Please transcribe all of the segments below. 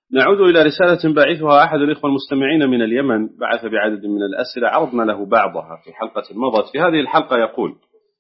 نعود إلى رسالة باعثها أحد الإخوة المستمعين من اليمن، بعث بعدد من الأسئلة عرضنا له بعضها في حلقة مضت. في هذه الحلقة يقول: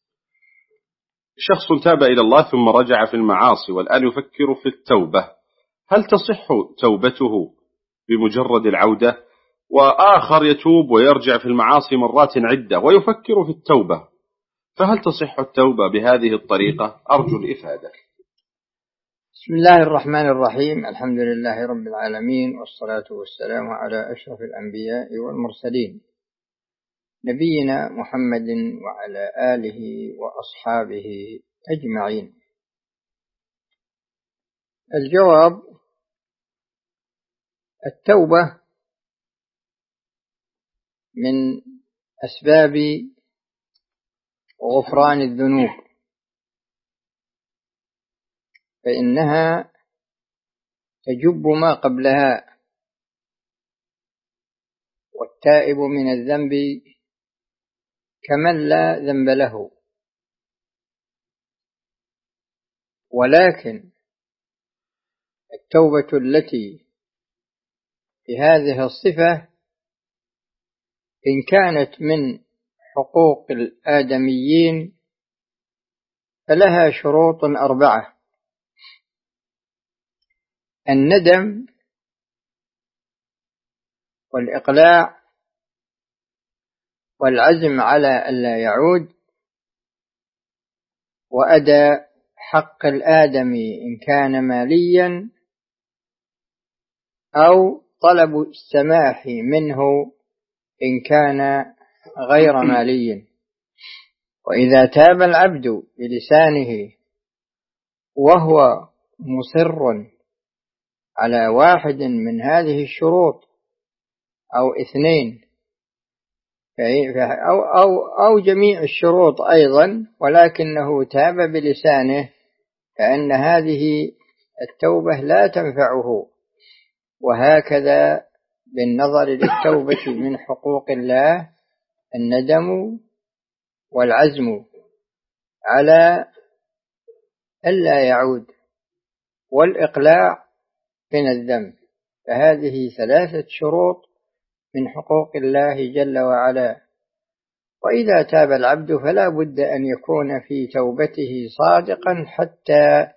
شخص تاب إلى الله ثم رجع في المعاصي والآن يفكر في التوبة، هل تصح توبته بمجرد العودة؟ وآخر يتوب ويرجع في المعاصي مرات عدة ويفكر في التوبة، فهل تصح التوبة بهذه الطريقة؟ أرجو الإفادة. بسم الله الرحمن الرحيم. الحمد لله رب العالمين، والصلاة والسلام على أشرف الأنبياء والمرسلين، نبينا محمد وعلى آله وأصحابه أجمعين. الجواب: التوبة من أسباب غفران الذنوب، فإنها تجب ما قبلها، والتائب من الذنب كمن لا ذنب له. ولكن التوبة التي بهذه الصفة إن كانت من حقوق الآدميين فلها شروط 4: الندم، والإقلاع، والعزم على ألا يعود، وأداء حق الآدمي إن كان ماليا، أو طلب السماح منه إن كان غير مالي. وإذا تاب العبد بلسانه وهو مصر على واحد من هذه الشروط أو 2 أو جميع الشروط أيضا، ولكنه تاب بلسانه، فإن هذه التوبة لا تنفعه. وهكذا بالنظر للتوبة من حقوق الله: الندم، والعزم على ألا يعود، والإقلاع من الذنب. فهذه 3 شروط من حقوق الله جل وعلا. وإذا تاب العبد فلا بد أن يكون في توبته صادقا حتى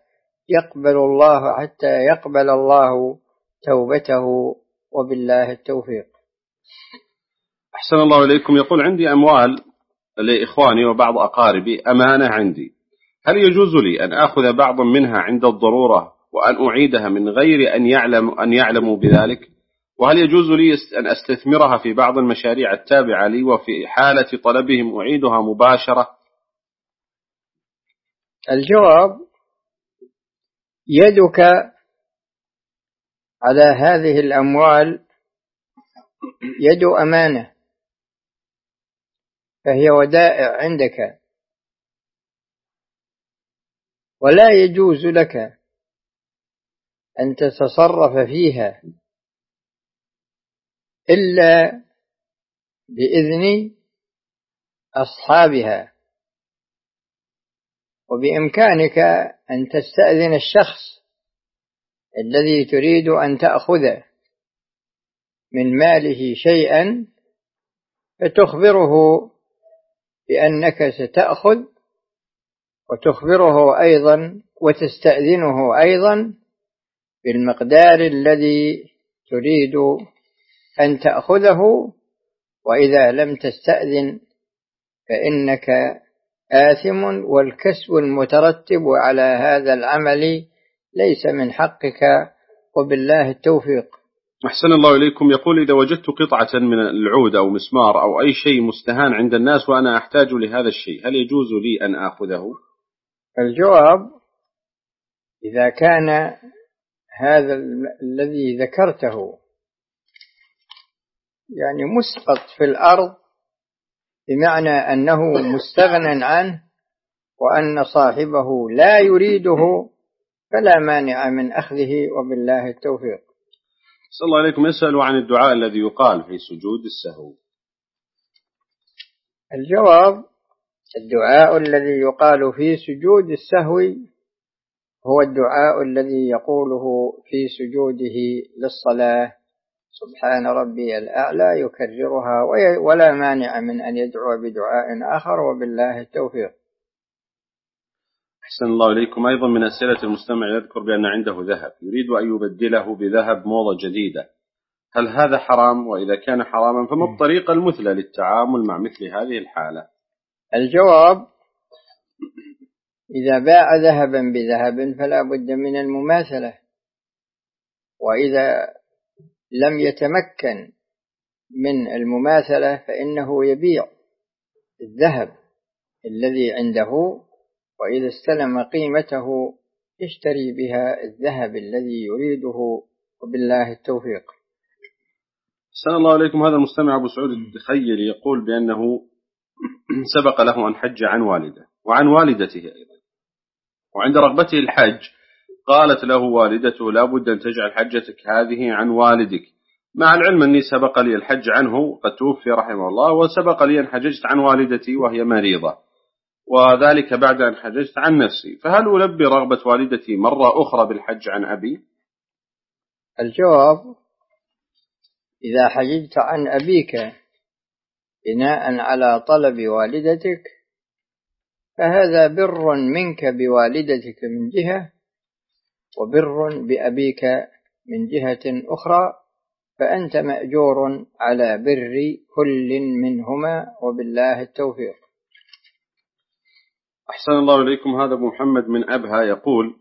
يقبل الله توبته، وبالله التوفيق. أحسن الله إليكم. يقول: عندي أموال لإخواني وبعض أقاربي أمانة عندي، هل يجوز لي أن أخذ بعض منها عند الضرورة وأن أعيدها من غير أن يعلموا بذلك؟ وهل يجوز لي أن أستثمرها في بعض المشاريع التابعة لي، وفي حالة طلبهم أعيدها مباشرة؟ الجواب: يدك على هذه الأموال يد أمانة، فهي ودائع عندك، ولا يجوز لك أن تتصرف فيها إلا بإذن أصحابها. وبإمكانك أن تستأذن الشخص الذي تريد أن تأخذ من ماله شيئا، فتخبره بأنك ستأخذ، وتخبره أيضا وتستأذنه أيضا بالمقدار الذي تريد أن تأخذه. وإذا لم تستأذن فإنك آثم، والكسب المترتب على هذا العمل ليس من حقك، وبالله التوفيق. أحسن الله إليكم. يقول: إذا وجدت قطعة من العود أو مسمار أو أي شيء مستهان عند الناس وأنا أحتاج لهذا الشيء، هل يجوز لي أن أخذه؟ الجواب: إذا كان هذا الذي ذكرته يعني مسقط في الأرض، بمعنى أنه مستغنى عنه وأن صاحبه لا يريده، فلا مانع من أخذه، وبالله التوفيق. صلى الله عليكم. يسأل عن الدعاء الذي يقال في سجود السهو. الجواب: الدعاء الذي يقال في سجود السهو هو الدعاء الذي يقوله في سجوده للصلاة: سبحان ربي الأعلى، يكررها ولا مانع من أن يدعو بدعاء آخر، وبالله التوفيق. أحسن الله إليكم. أيضا من أسئلة المستمع يذكر بأن عنده ذهب يريد أن يبدله بذهب موضة جديدة، هل هذا حرام؟ وإذا كان حراما فما الطريقة المثلى للتعامل مع مثل هذه الحالة؟ الجواب: إذا باع ذهبا بذهب فلا بد من المماثلة، وإذا لم يتمكن من المماثلة فإنه يبيع الذهب الذي عنده، وإذا استلم قيمته يشتري بها الذهب الذي يريده، وبالله التوفيق. أحسن الله عليكم. هذا المستمع أبو سعود الخيري يقول بأنه سبق له أن حج عن والده وعن والدته أيضا، وعند رغبته الحج قالت له والدته لا بد أن تجعل حجتك هذه عن والدك، مع العلم أني سبق لي الحج عنه قد توفي رحمه الله، وسبق لي أن حججت عن والدتي وهي مريضة، وذلك بعد أن حججت عن نفسي، فهل ألبي رغبة والدتي مرة أخرى بالحج عن أبي؟ الجواب: إذا حججت عن أبيك بناء على طلب والدتك فهذا بر منك بوالدتك من جهة، وبر بأبيك من جهة أخرى، فأنت مأجور على بر كل منهما، وبالله التوفيق. أحسن الله إليكم. هذا أبو محمد من أبها يقول،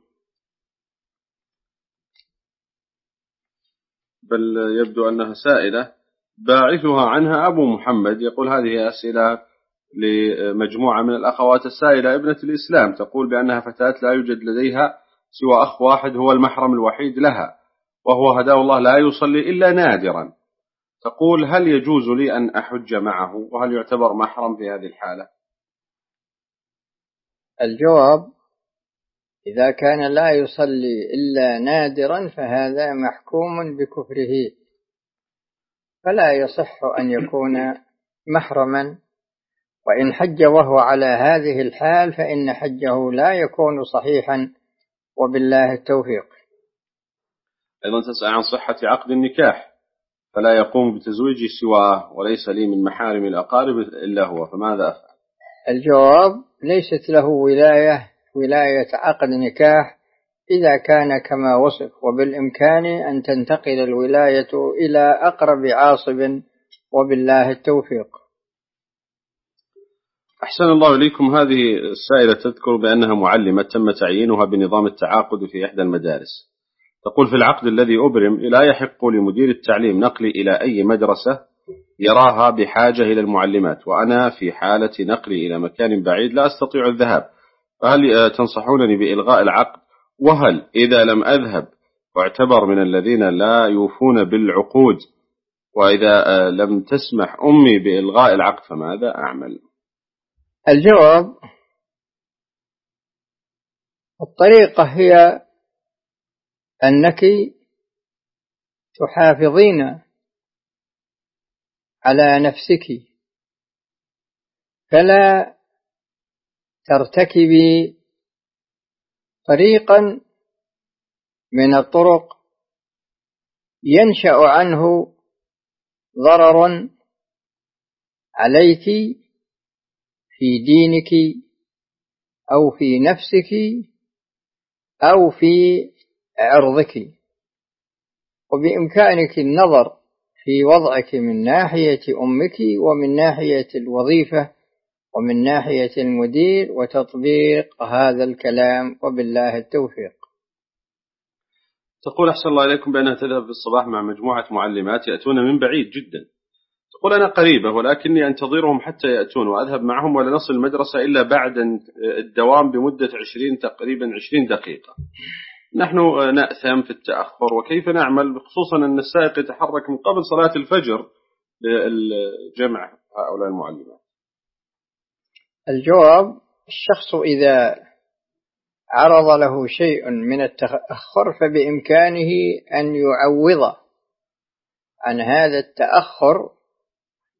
بل يبدو أنها سائلة باعثها عنها أبو محمد، يقول هذه أسئلة لمجموعة من الأخوات السائلة ابنة الإسلام، تقول بأنها فتاة لا يوجد لديها سوى أخ واحد هو المحرم الوحيد لها، وهو هداه الله لا يصلي إلا نادرا، تقول هل يجوز لي أن أحج معه، وهل يعتبر محرم في هذه الحالة؟ الجواب: إذا كان لا يصلي إلا نادرا فهذا محكوم بكفره، فلا يصح أن يكون محرما، وإن حج وهو على هذه الحال فإن حجه لا يكون صحيحا، وبالله التوفيق. أيضا تسأل عن صحة عقد النكاح، فلا يقوم بتزويجي سواه وليس لي من محارم الأقارب إلا هو، فماذا أفعل؟ الجواب: ليست له ولاية عقد نكاح إذا كان كما وصف، وبالإمكان أن تنتقل الولاية إلى أقرب عاصب، وبالله التوفيق. أحسن الله إليكم. هذه السائلة تذكر بأنها معلمة تم تعيينها بنظام التعاقد في إحدى المدارس، تقول في العقد الذي أبرم لا يحق لمدير التعليم نقلي إلى أي مدرسة يراها بحاجة إلى المعلمات، وأنا في حالة نقلي إلى مكان بعيد لا أستطيع الذهاب، فهل تنصحونني بإلغاء العقد؟ وهل إذا لم أذهب واعتبر من الذين لا يوفون بالعقود، وإذا لم تسمح أمي بإلغاء العقد فماذا أعمل؟ الجواب: الطريقة هي أنك تحافظين على نفسك، فلا ترتكبي طريقا من الطرق ينشأ عنه ضرر عليك في دينك أو في نفسك أو في عرضك، وبإمكانك النظر في وضعك من ناحية أمك ومن ناحية الوظيفة ومن ناحية المدير وتطبيق هذا الكلام، وبالله التوفيق. تقول أحسن الله إليكم بأنها تذهب في الصباح مع مجموعة معلمات يأتون من بعيد جدا، تقول أنا قريبة ولكني أنتظرهم حتى يأتون وأذهب معهم ولا نصل المدرسة إلا بعد الدوام بمدة تقريبا 20 دقيقة، نحن نأثم في التأخر، وكيف نعمل خصوصا أن السائق يتحرك من قبل صلاة الفجر للجمع هؤلاء المعلمات؟ الجواب: الشخص إذا عرض له شيء من التأخر فبإمكانه أن يعوض عن هذا التأخر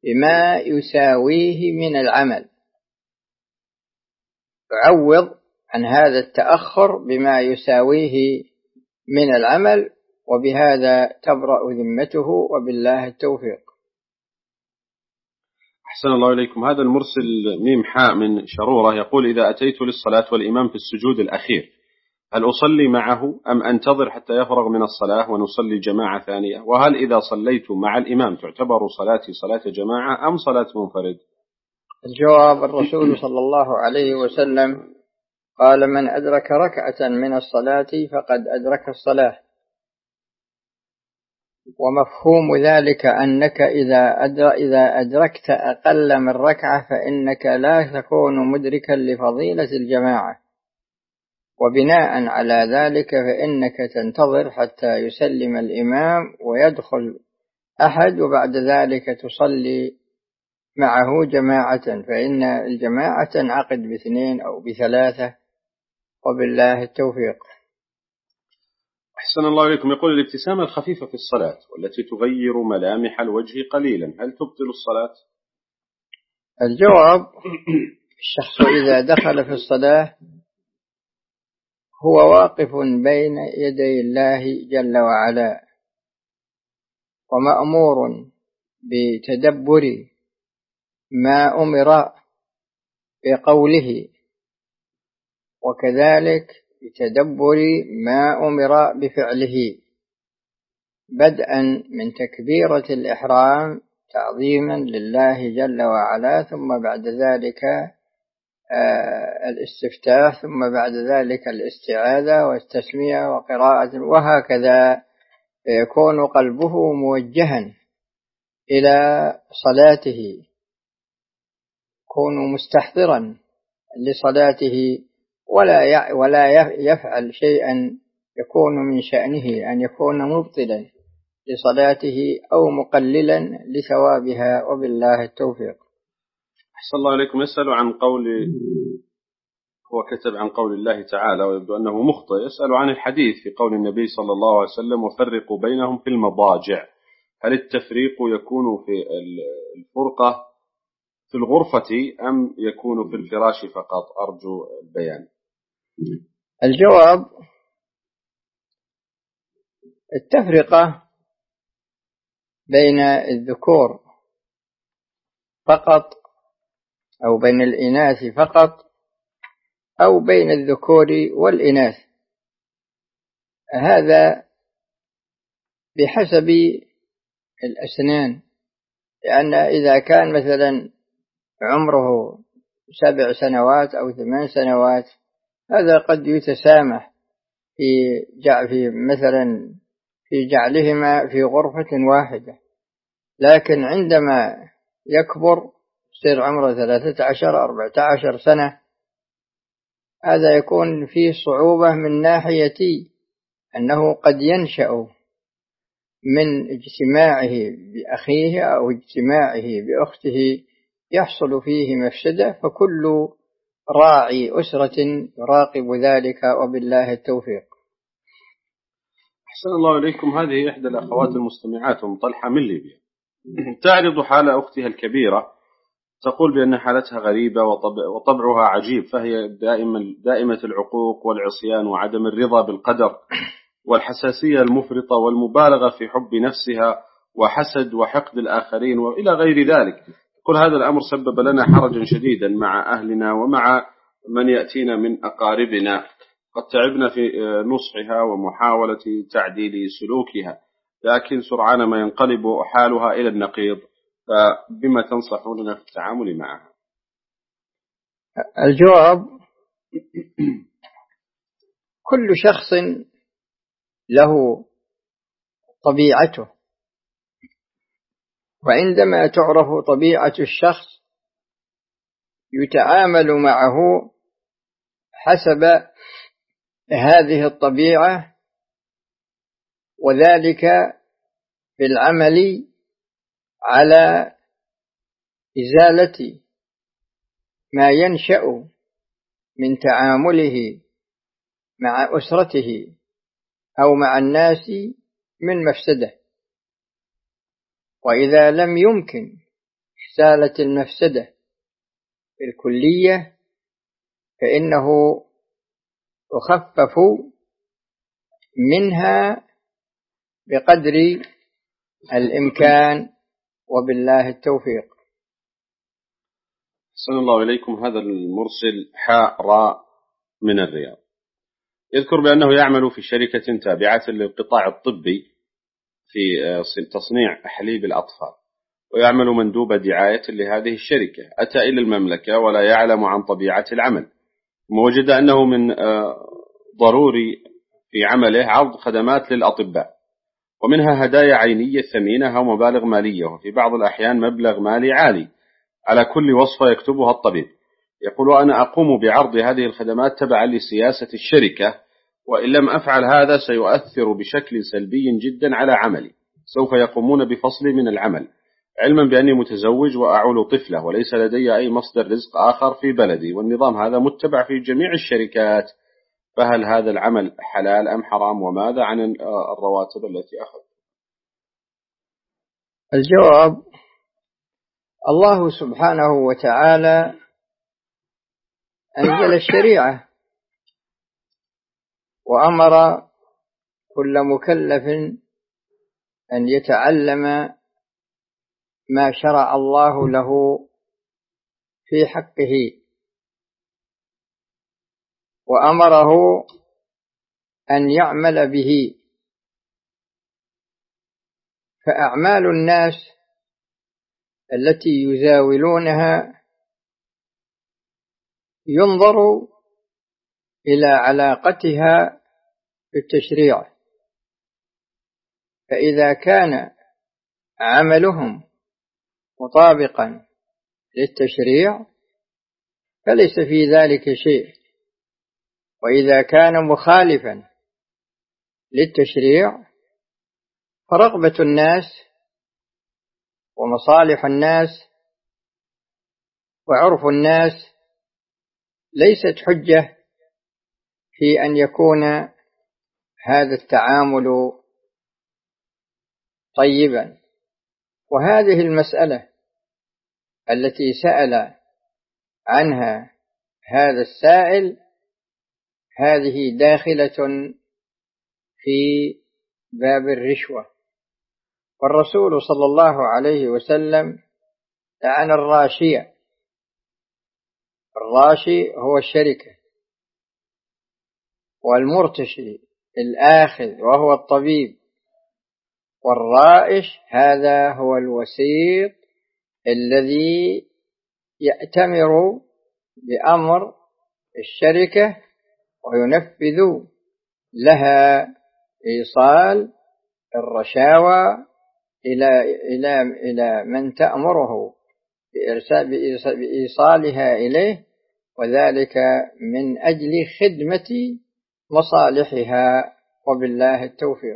بما يساويه من العمل، يعوض عن هذا التأخر بما يساويه من العمل، وبهذا تبرأ ذمته، وبالله التوفيق. أحسن الله إليكم. هذا المرسل ميم حاء من شرورة يقول: إذا أتيت للصلاة والإمام في السجود الأخير هل أصلي معه أم أنتظر حتى يفرغ من الصلاة ونصلي جماعة ثانية؟ وهل إذا صليت مع الإمام تعتبر صلاتي صلاة جماعة أم صلاة منفرد؟ الجواب: الرسول صلى الله عليه وسلم قال: من أدرك ركعة من الصلاة فقد أدرك الصلاة. ومفهوم ذلك أنك إذا أدركت أقل من ركعة فإنك لا تكون مدركا لفضيلة الجماعة، وبناء على ذلك فإنك تنتظر حتى يسلم الإمام ويدخل أحد، وبعد ذلك تصلي معه جماعة، فإن الجماعة تنعقد باثنين أو بثلاثة، وبالله التوفيق. أحسن الله إليكم. يقول: الابتسامة الخفيفة في الصلاة والتي تغير ملامح الوجه قليلا هل تبطل الصلاة؟ الجواب: الشخص إذا دخل في الصلاة هو واقف بين يدي الله جل وعلا، ومأمور بتدبر ما أمر بقوله، وكذلك بتدبر ما أمر بفعله، بدءا من تكبيرة الإحرام تعظيما لله جل وعلا، ثم بعد ذلك الاستفتاح، ثم بعد ذلك الاستعاذة والتسمية وقراءة، وهكذا يكون قلبه موجها إلى صلاته، يكون مستحضرا لصلاته، ولا يفعل شيئا يكون من شأنه أن يكون مبطلا لصلاته أو مقللا لثوابها، وبالله التوفيق. أحسن الله إليكم. يسأل عن قول، هو كتب عن قول الله تعالى ويبدو أنه مخطئ، يسأل عن الحديث في قول النبي صلى الله عليه وسلم: وفرقوا بينهم في المضاجع، هل التفريق يكون في الفرقة في الغرفة أم يكون في الفراش فقط؟ أرجو البيان. الجواب: التفرقة بين الذكور فقط أو بين الإناث فقط أو بين الذكور والإناث، هذا بحسب الأسنان، لأن إذا كان مثلا عمره 7 سنوات أو 8 سنوات هذا قد يتسامح في جعلهما في غرفة واحدة، لكن عندما يكبر يصير عمره 13 14 سنة هذا يكون فيه صعوبة من ناحية أنه قد ينشأ من اجتماعه بأخيه أو اجتماعه بأخته يحصل فيه مفسدة، فكل راعي أسرة يراقب ذلك، وبالله التوفيق. أحسن الله إليكم. هذه إحدى الأخوات المستمعات طلحة من ليبيا تعرض حال أختها الكبيرة، تقول بأن حالتها غريبة وطبعها عجيب، فهي دائمة العقوق والعصيان وعدم الرضا بالقدر والحساسية المفرطة والمبالغة في حب نفسها وحسد وحقد الآخرين وإلى غير ذلك. كل هذا الأمر سبب لنا حرجا شديدا مع أهلنا ومع من يأتينا من أقاربنا، قد تعبنا في نصحها ومحاولة تعديل سلوكها، لكن سرعان ما ينقلب حالها إلى النقيض، فبما تنصحوننا في التعامل معها؟ الجواب: كل شخص له طبيعته، وعندما تعرف طبيعة الشخص يتعامل معه حسب هذه الطبيعة، وذلك بالعمل على إزالة ما ينشأ من تعامله مع أسرته أو مع الناس من مفسدة، وإذا لم يمكن إزالة المفسدة بالكلية فإنه يخفف منها بقدر الإمكان، وبالله التوفيق. أحسن الله إليكم. هذا المرسل حاء راء من الرياض يذكر بأنه يعمل في شركة تابعة للقطاع الطبي في تصنيع حليب الأطفال، ويعمل مندوب دعاية لهذه الشركة. أتى إلى المملكة ولا يعلم عن طبيعة العمل، ووجد أنه من ضروري في عمله عرض خدمات للأطباء، ومنها هدايا عينية ثمينة أو مبالغ مالية، وفي بعض الأحيان مبلغ مالي عالي على كل وصفة يكتبها الطبيب. يقول أنا أقوم بعرض هذه الخدمات تبعا لسياسة الشركة، وإن لم أفعل هذا سيؤثر بشكل سلبي جدا على عملي، سوف يقومون بفصلي من العمل، علما بأني متزوج وأعول طفلة وليس لدي أي مصدر رزق آخر في بلدي، والنظام هذا متبع في جميع الشركات، فهل هذا العمل حلال أم حرام؟ وماذا عن الرواتب التي أخذ؟ الجواب: الله سبحانه وتعالى أنزل الشريعة وأمر كل مكلف أن يتعلم ما شرع الله له في حقه، وأمره أن يعمل به. فأعمال الناس التي يزاولونها ينظر إلى علاقتها بالتشريع، فإذا كان عملهم مطابقا للتشريع فليس في ذلك شيء، وإذا كان مخالفا للتشريع فرغبة الناس ومصالح الناس وعرف الناس ليست حجة في أن يكون هذا التعامل طيبا. وهذه المسألة التي سأل عنها هذا السائل هذه داخلة في باب الرشوة، والرسول صلى الله عليه وسلم لعن الراشية. الراشي هو الشركة، والمرتشي الآخذ وهو الطبيب، والرائش هذا هو الوسيط الذي يأتمر بأمر الشركة وينفذ لها إيصال الرشاوى إلى من تأمره بإيصالها إليه، وذلك من أجل خدمة مصالحها، وبالله التوفيق.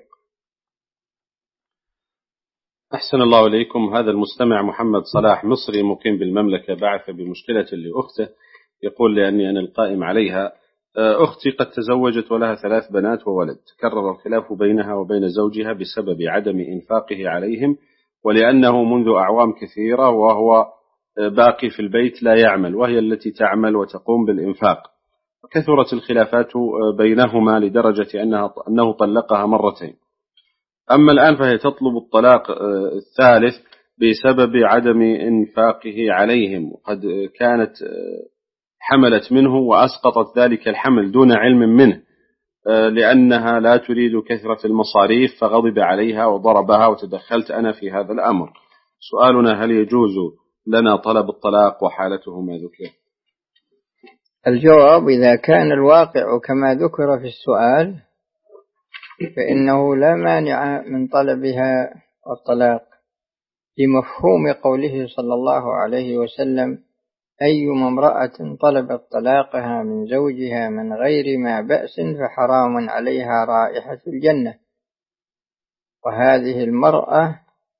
أحسن الله إليكم. هذا المستمع محمد صلاح مصري مقيم بالمملكة بعث بمشكلة لأخته، يقول لأني أنا القائم عليها. أختي قد تزوجت ولها 3 بنات وولد، تكرر الخلاف بينها وبين زوجها بسبب عدم إنفاقه عليهم، ولأنه منذ أعوام كثيرة وهو باقي في البيت لا يعمل، وهي التي تعمل وتقوم بالإنفاق. كثرت الخلافات بينهما لدرجة أنه طلقها 2 مرة. أما الآن فهي تطلب الطلاق الثالث بسبب عدم إنفاقه عليهم، وقد كانت حملت منه وأسقطت ذلك الحمل دون علم منه، لأنها لا تريد كثرة المصاريف، فغضب عليها وضربها، وتدخلت أنا في هذا الأمر. سؤالنا: هل يجوز لنا طلب الطلاق وحالته ما ذكر؟ الجواب: إذا كان الواقع كما ذكر في السؤال فإنه لا مانع من طلبها الطلاق، لمفهوم قوله صلى الله عليه وسلم: أيما امرأة طلبت طلاقها من زوجها من غير ما بأس فحرام عليها رائحة الجنة. وهذه المرأة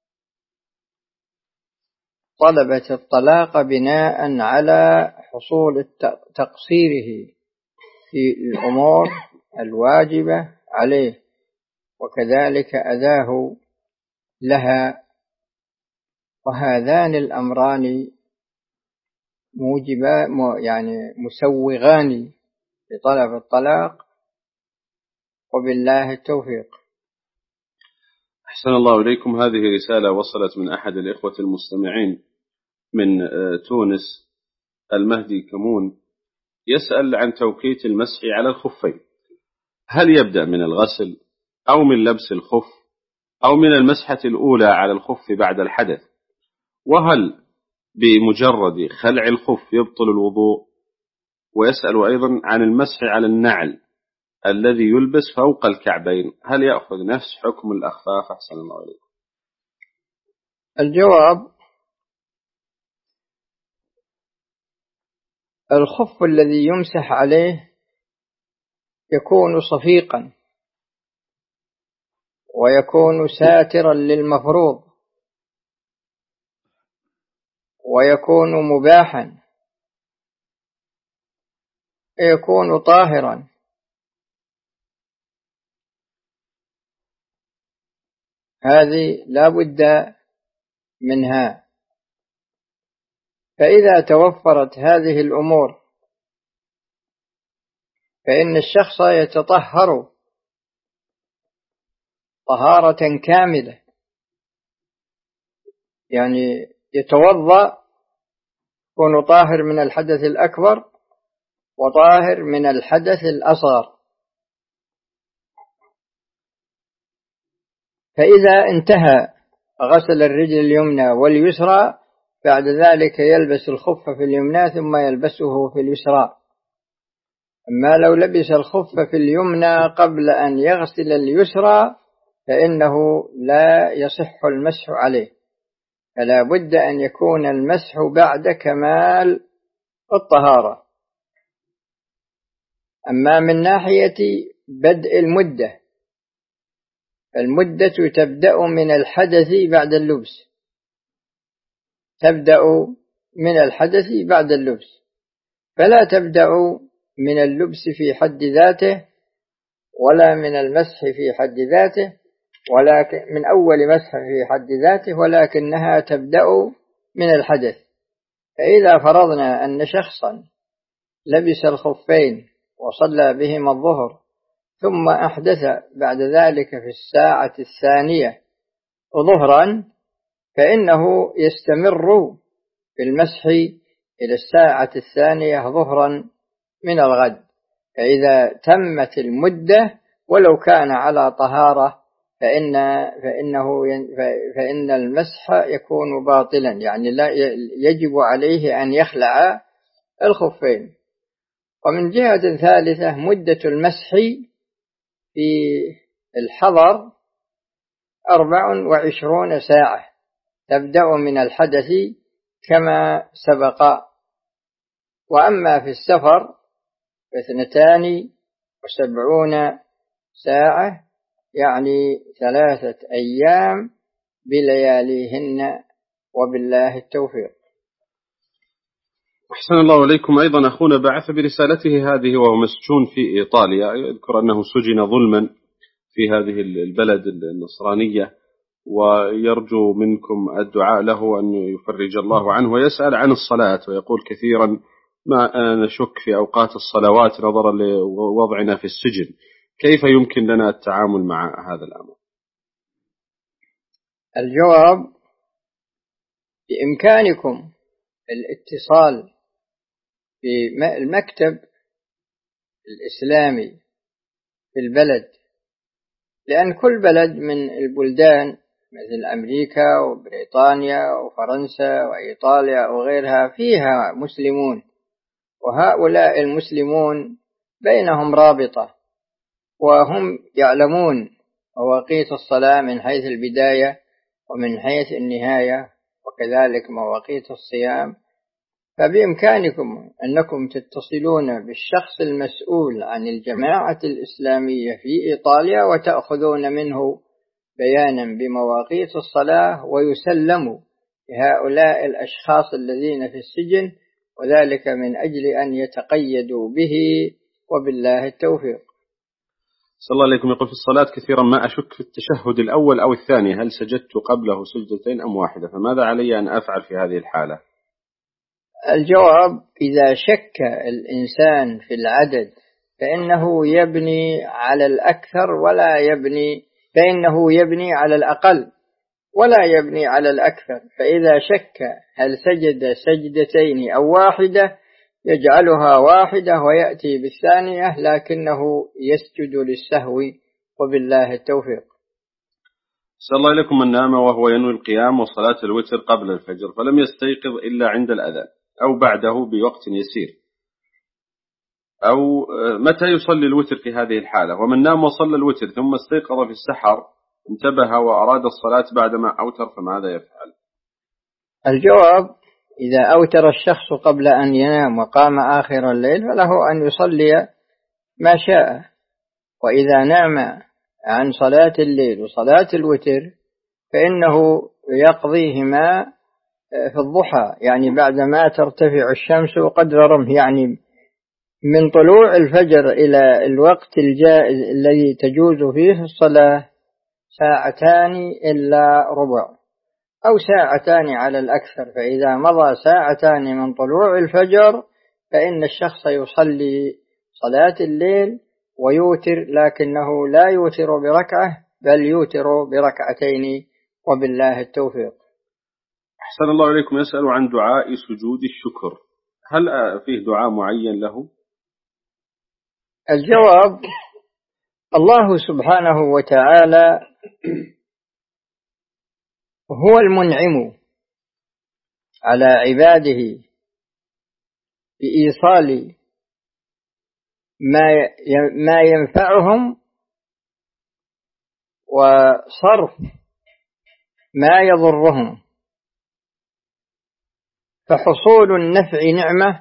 طلبت الطلاق بناء على حصول تقصيره في الأمور الواجبة عليه، وكذلك أذاه لها، وهذان الأمران مسوغان لطلب الطلاق، وبالله التوفيق. أحسن الله إليكم. هذه رسالة وصلت من أحد الإخوة المستمعين من تونس، المهدي كمون، يسأل عن توقيت المسح على الخفين، هل يبدأ من الغسل أو من لبس الخف أو من المسحة الأولى على الخف بعد الحدث، وهل بمجرد خلع الخف يبطل الوضوء؟ ويسأل أيضا عن المسح على النعل الذي يلبس فوق الكعبين، هل يأخذ نفس حكم الأخفاف؟ أحسن الله إليكم. الجواب: الخف الذي يمسح عليه يكون صفيقا ويكون ساترا للمفروض ويكون مباحا ويكون طاهرا، هذه لا بد منها. فإذا توفرت هذه الأمور فإن الشخص يتطهر طهارة كاملة، يعني يتوضأ يكون طاهر من الحدث الأكبر وطاهر من الحدث الأصغر. فإذا انتهى غسل الرجل اليمنى واليسرى بعد ذلك يلبس الخف في اليمنى ثم يلبسه في اليسرى. أما لو لبس الخف في اليمنى قبل أن يغسل اليسرى فإنه لا يصح المسح عليه، فلا بد أن يكون المسح بعد كمال الطهارة. أما من ناحية بدء المدة، المدة تبدأ من الحدث بعد اللبس، تبدأ من الحدث بعد اللبس، فلا تبدأ من اللبس في حد ذاته ولا من المسح في حد ذاته، ولكن من أول مسح في حد ذاته، ولكنها تبدأ من الحدث. فإذا فرضنا أن شخصا لبس الخفين وصلى بهما الظهر ثم أحدث بعد ذلك في الساعة الثانية ظهرا، فإنه يستمر في المسح إلى الساعة الثانية ظهرا من الغد. فإذا تمت المدة ولو كان على طهارة فإن المسح يكون باطلا، يعني لا يجب عليه أن يخلع الخفين. ومن جهة ثالثة مدة المسح في الحضر 24 ساعة، تبدأ من الحدث كما سبق. وأما في السفر 72 ساعة، يعني 3 أيام بلياليهن، وبالله التوفيق. أحسن الله إليكم. أيضا أخونا بعث برسالته هذه وهو مسجون في إيطاليا، يذكر أنه سجن ظلما في هذه البلد النصرانية، ويرجو منكم الدعاء له أن يفرج الله عنه، ويسأل عن الصلاة ويقول كثيرا ما نشك في أوقات الصلوات نظرا لوضعنا في السجن، كيف يمكن لنا التعامل مع هذا الأمر؟ الجواب: بإمكانكم الاتصال بالمكتب الإسلامي في البلد، لأن كل بلد من البلدان مثل أمريكا وبريطانيا وفرنسا وإيطاليا وغيرها فيها مسلمون، وهؤلاء المسلمون بينهم رابطة، وهم يعلمون مواقيت الصلاة من حيث البداية ومن حيث النهاية، وكذلك مواقيت الصيام. فبإمكانكم أنكم تتصلون بالشخص المسؤول عن الجماعة الإسلامية في إيطاليا وتأخذون منه بيانا بمواقيت الصلاة، ويسلم لهؤلاء الأشخاص الذين في السجن، وذلك من أجل أن يتقيدوا به، وبالله التوفيق. صلى الله عليكم. يقول في الصلاة كثيرا ما أشك في التشهد الأول أو الثاني، هل سجدت قبله سجدتين أم واحدة؟ فماذا علي أن أفعل في هذه الحالة؟ الجواب: إذا شك الإنسان في العدد فإنه يبني على الأكثر فإنه يبني على الأقل ولا يبني على الأكثر. فإذا شك هل سجد سجدتين أو واحدة يجعلها واحدة ويأتي بالثانية، لكنه يسجد للسهو، وبالله التوفيق. صلى الله عليكم من نام وهو ينوي القيام وصلاة الوتر قبل الفجر فلم يستيقظ إلا عند الأذان أو بعده بوقت يسير، أو متى يصلي الوتر في هذه الحالة؟ ومن نام وصلى الوتر ثم استيقظ في السحر انتبه وأراد الصلاة بعدما أوتر فماذا يفعل؟ الجواب: إذا أوتر الشخص قبل أن ينام وقام آخر الليل فله أن يصلي ما شاء، وإذا نام عن صلاة الليل وصلاة الوتر فإنه يقضيهما في الضحى، يعني بعدما ترتفع الشمس قدر رمح، يعني من طلوع الفجر إلى الوقت الجائز الذي تجوز فيه الصلاة 2 إلا ربع أو 2 على الأكثر. فإذا مضى 2 من طلوع الفجر فإن الشخص يصلي صلاة الليل ويوتر، لكنه لا يوتر بركعة بل يوتر بركعتين، وبالله التوفيق. أحسن الله إليكم. يسأل عن دعاء سجود الشكر، هل فيه دعاء معين له؟ الجواب: الله سبحانه وتعالى هو المنعم على عباده بإيصال ما ينفعهم وصرف ما يضرهم، فحصول النفع نعمة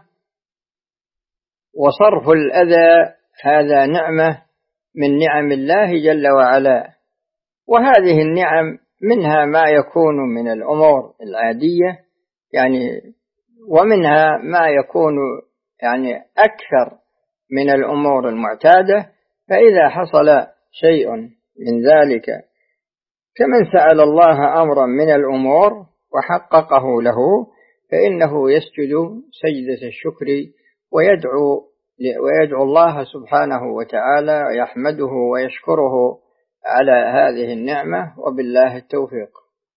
وصرف الأذى هذا نعمة من نعم الله جل وعلا. وهذه النعم منها ما يكون من الأمور العادية، يعني ومنها ما يكون يعني أكثر من الأمور المعتادة. فإذا حصل شيء من ذلك كمن سأل الله أمرا من الأمور وحققه له فإنه يسجد سجدة الشكر ويدعو الله سبحانه وتعالى ويحمده ويشكره على هذه النعمة، وبالله التوفيق.